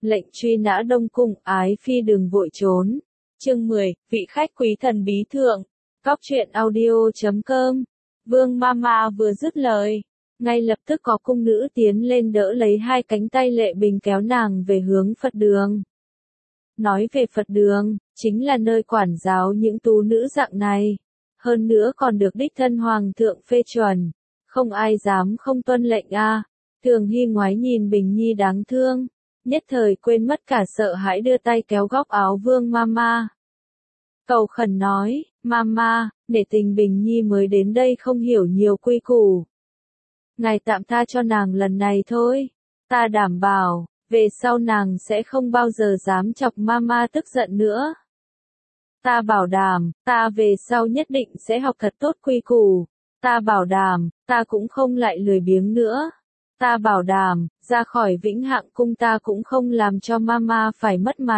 Lệnh truy nã Đông Cung, ái phi đừng vội trốn. Chương 10, vị khách quý thần bí thượng. Góc truyện audio.com. Vương Mama vừa dứt lời, ngay lập tức có cung nữ tiến lên đỡ lấy hai cánh tay Lệ Bình kéo nàng về hướng Phật đường. Nói về Phật đường, chính là nơi quản giáo những tú nữ dạng này. Hơn nữa còn được đích thân hoàng thượng phê chuẩn. Không ai dám không tuân lệnh a. Thường Hy ngoái nhìn Bình Nhi đáng thương, nhất thời quên mất cả sợ hãi đưa tay kéo góc áo Vương Mama. Cầu khẩn nói, Mama, nể tình Bình Nhi mới đến đây không hiểu nhiều quy củ. Ngài tạm tha cho nàng lần này thôi. Ta đảm bảo, về sau nàng sẽ không bao giờ dám chọc Mama tức giận nữa. Ta bảo đảm, ta về sau nhất định sẽ học thật tốt quy củ. Ta bảo đảm, ta cũng không lại lười biếng nữa. Ta bảo đảm, ra khỏi Vĩnh Hạng cung ta cũng không làm cho Mama phải mất mặt.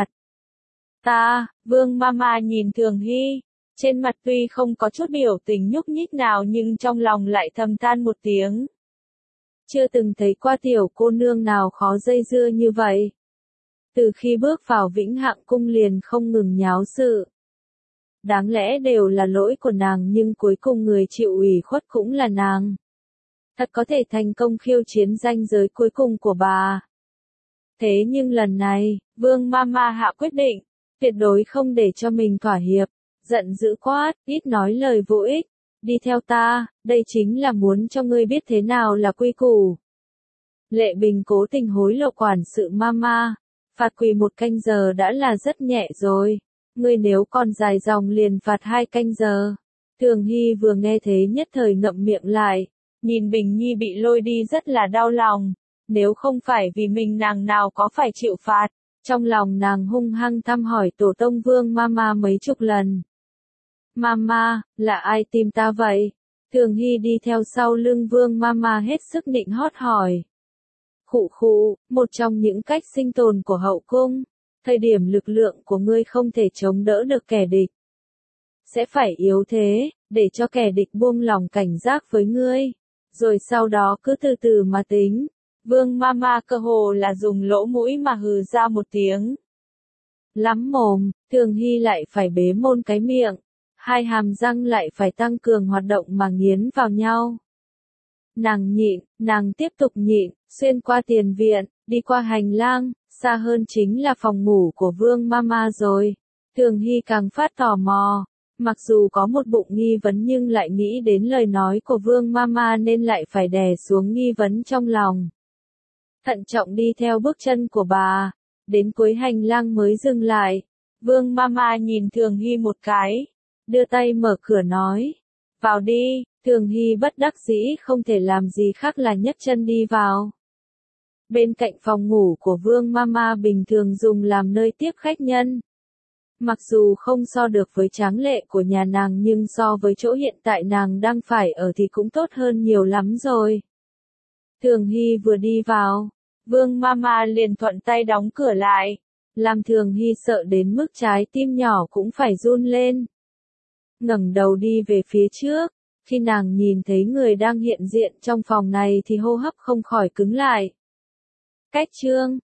Vương Mama nhìn Thường Hy, trên mặt tuy không có chút biểu tình nhúc nhích nào nhưng trong lòng lại thầm than một tiếng. Chưa từng thấy qua tiểu cô nương nào khó dây dưa như vậy. Từ khi bước vào Vĩnh Hạng cung liền không ngừng nháo sự. Đáng lẽ đều là lỗi của nàng nhưng cuối cùng người chịu ủy khuất cũng là nàng. Thật có thể thành công khiêu chiến ranh giới cuối cùng của bà. Thế nhưng lần này, Vương Mama hạ quyết định, tuyệt đối không để cho mình thỏa hiệp, giận dữ quát, ít nói lời vô ích, đi theo ta, đây chính là muốn cho ngươi biết thế nào là quy củ. Lệ Bình cố tình hối lộ quản sự Mama, phạt quỳ 1 canh giờ đã là rất nhẹ rồi, ngươi nếu còn dài dòng liền phạt 2 canh giờ. Thường Hy vừa nghe thế nhất thời ngậm miệng lại, nhìn Bình Nhi bị lôi đi rất là đau lòng, nếu không phải vì mình nàng nào có phải chịu phạt. Trong lòng nàng hung hăng thăm hỏi tổ tông Vương Mama mấy chục lần. Mama, là ai tìm ta vậy? Thường Hy đi theo sau lưng Vương Mama hết sức nịnh hót hỏi. Khụ khụ, một trong những cách sinh tồn của hậu cung, thời điểm lực lượng của ngươi không thể chống đỡ được kẻ địch. Sẽ phải yếu thế, để cho kẻ địch buông lòng cảnh giác với ngươi, rồi sau đó cứ từ từ mà tính. Vương Mama cơ hồ là dùng lỗ mũi mà hừ ra một tiếng. Lắm mồm, Thường Hy lại phải bế môn cái miệng, hai hàm răng lại phải tăng cường hoạt động mà nghiến vào nhau. Nàng nhịn, nàng tiếp tục nhịn, xuyên qua tiền viện, đi qua hành lang, xa hơn chính là phòng ngủ của Vương Mama rồi. Thường Hy càng phát tò mò, mặc dù có một bụng nghi vấn nhưng lại nghĩ đến lời nói của Vương Mama nên lại phải đè xuống nghi vấn trong lòng. Thận trọng đi theo bước chân của bà, đến cuối hành lang mới dừng lại. Vương Mama nhìn Thường Hy một cái, đưa tay mở cửa nói, vào đi. Thường Hy bất đắc dĩ không thể làm gì khác là nhấc chân đi vào. Bên cạnh phòng ngủ của Vương Mama bình thường dùng làm nơi tiếp khách nhân. Mặc dù không so được với tráng lệ của nhà nàng nhưng so với chỗ hiện tại nàng đang phải ở thì cũng tốt hơn nhiều lắm rồi. Thường Hy vừa đi vào, Vương Mama liền thuận tay đóng cửa lại, làm Thường Hy sợ đến mức trái tim nhỏ cũng phải run lên. Ngẩng đầu đi về phía trước, khi nàng nhìn thấy người đang hiện diện trong phòng này thì hô hấp không khỏi cứng lại. Cách chương